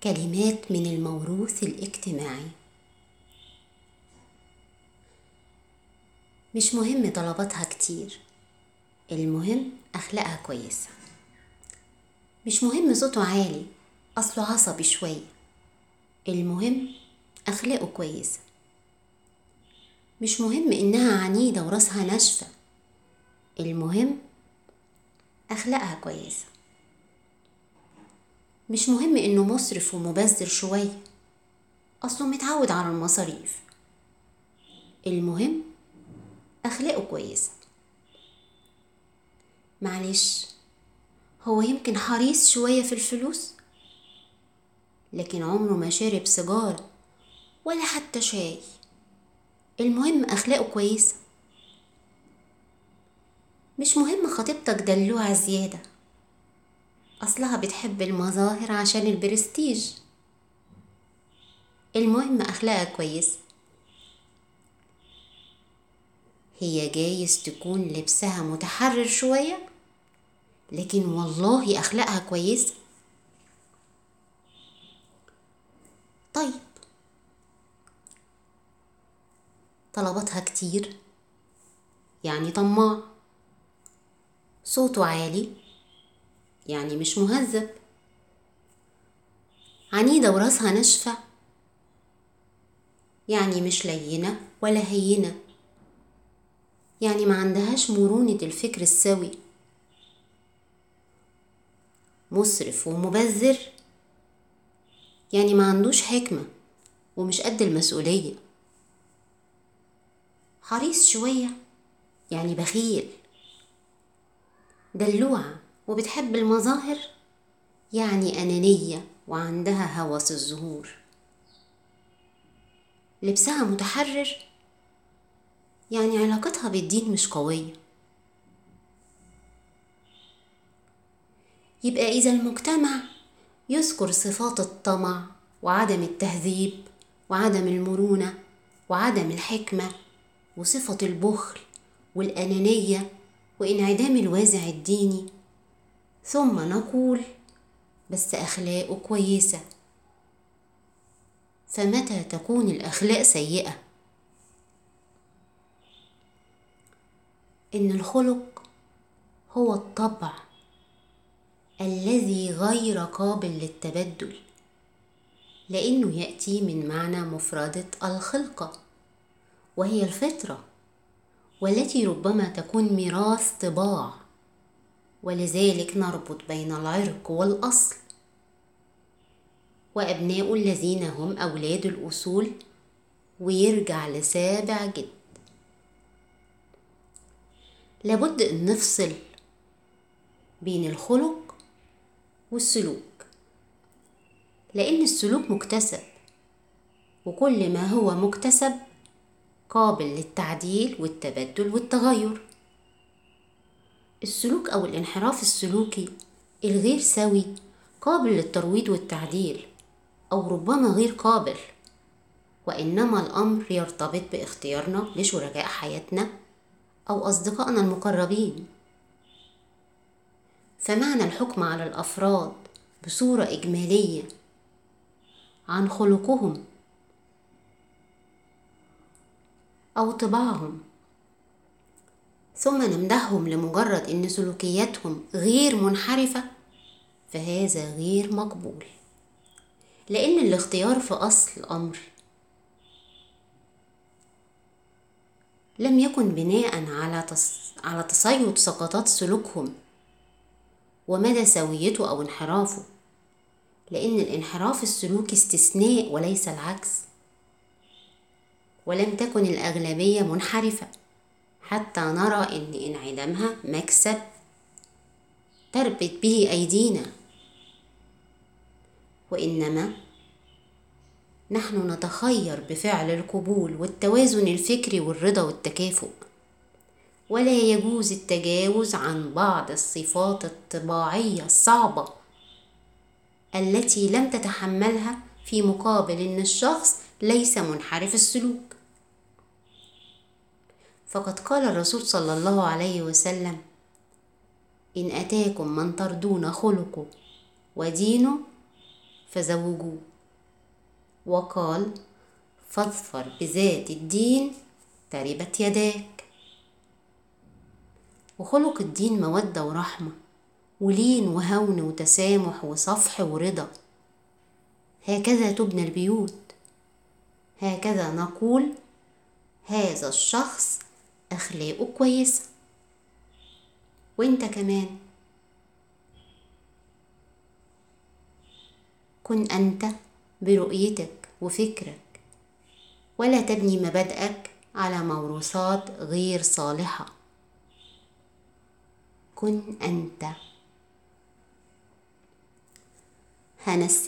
كلمات من الموروث الاجتماعي. مش مهم طلباتها كتير، المهم أخلاقها كويسة. مش مهم صوته عالي، أصله عصبي شوية، المهم أخلاقه كويسة. مش مهم إنها عنيدة وراسها ناشفة، المهم أخلاقها كويسة. مش مهم إنه مسرف ومبذر شوية، أصله متعود على المصاريف، المهم أخلاقه كويسة. معلش، هو يمكن حريص شوية في الفلوس، لكن عمره ما شرب سيجارة ولا حتى شاي، المهم أخلاقه كويسة. مش مهم خطيبتك دلوعة زيادة، أصلها بتحب المظاهر عشان البرستيج، المهم أخلاقها كويسة. هي جايز تكون لبسها متحرر شوية، لكن والله أخلاقها كويسة. طيب، طلباتها كتير يعني طماع، صوته عالي يعني مش مهذب، عنيدة وراسها ناشفة يعني مش لينة ولا هينة، يعني ما عندهاش مرونة الفكر السوي. مسرف ومبذر يعني ما عندوش حكمة ومش قد المسؤولية. حريص شوية يعني بخيل. دلوعة وبتحب المظاهر يعني أنانية وعندها هوس الظهور. لبسها متحرر يعني علاقتها بالدين مش قوية. يبقى إذا المجتمع يذكر صفات الطمع وعدم التهذيب وعدم المرونة وعدم الحكمة وصفة البخل والأنانية وانعدام الوازع الديني، ثم نقول بس أخلاقه كويسة، فمتى تكون الأخلاق سيئة؟ إن الخلق هو الطبع الذي غير قابل للتبدل، لأنه يأتي من معنى مفردة الخلقة، وهي الفطرة، والتي ربما تكون ميراث طباع، ولذلك نربط بين العرق والأصل. وأبناء الذين هم أولاد الأصول ويرجع لسابع جد. لابد أن نفصل بين الخلق والسلوك، لأن السلوك مكتسب، وكل ما هو مكتسب قابل للتعديل والتبدل والتغير. السلوك أو الانحراف السلوكي الغير سوي قابل للترويض والتعديل، أو ربما غير قابل، وإنما الأمر يرتبط باختيارنا لشركاء حياتنا أو أصدقائنا المقربين. فمعنى الحكم على الأفراد بصورة إجمالية عن خلقهم أو طباعهم ثم نمدحهم لمجرد إن سلوكياتهم غير منحرفة، فهذا غير مقبول، لأن الاختيار في أصل الأمر لم يكن بناء على تصيد سقطات سلوكهم ومدى سويته أو انحرافه، لأن الانحراف السلوكي استثناء وليس العكس. ولم تكن الأغلبية منحرفة حتى نرى إن انعدامها مكسب تربط به أيدينا، وإنما نحن نتخير بفعل القبول والتوازن الفكري والرضا والتكافؤ، ولا يجوز التجاوز عن بعض الصفات الطباعية الصعبة التي لم تتحملها في مقابل إن الشخص ليس منحرف السلوك. فقد قال الرسول صلى الله عليه وسلم: إن أتاكم من ترضون خلقه ودينه فزوجوه. وقال: فاظفر بذات الدين تربت يداك. وخلق الدين مودة ورحمة ولين وهون وتسامح وصفح ورضا. هكذا تبنى البيوت، هكذا نقول هذا الشخص أخلاقه كويسة. وانت كمان كن أنت برؤيتك وفكرك، ولا تبني مبادئك على موروثات غير صالحة. كن أنت. هنس